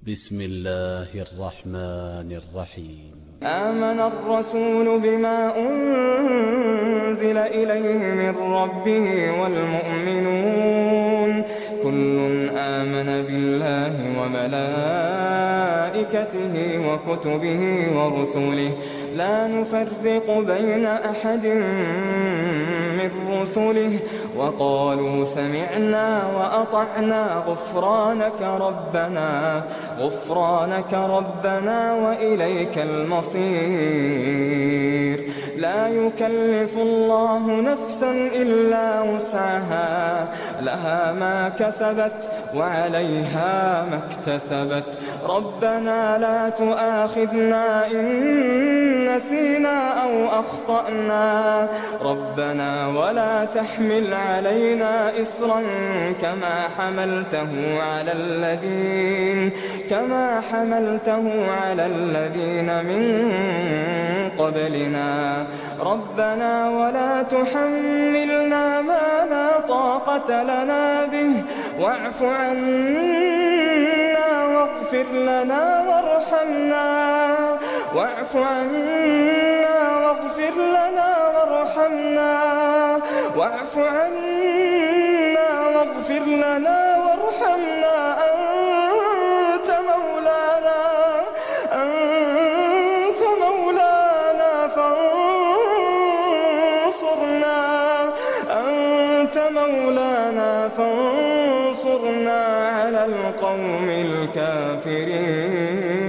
بسم الله الرحمن الرحيم. آمن الرسول بما أنزل إليه من ربه والمؤمنون كل آمن بالله وملائكته وكتبه ورسله لا نفرق بين أحد من رسله وقالوا سمعنا وأطعنا غفرانك ربنا وإليك المصير. لا يكلف الله نفسا إلا وسعها لها ما كسبت وعليها ما اكتسبت. ربنا لا تؤاخذنا إن نسينا أو أخطأنا ربنا ولا تحمل علينا إصرا كما حملته على الذين من قبلنا ربنا ولا تحملنا ما لا طاقة لنا به واعف عنا واغفر لنا وارحمنا أنت مولانا فانصرنا على القوم الكافرين.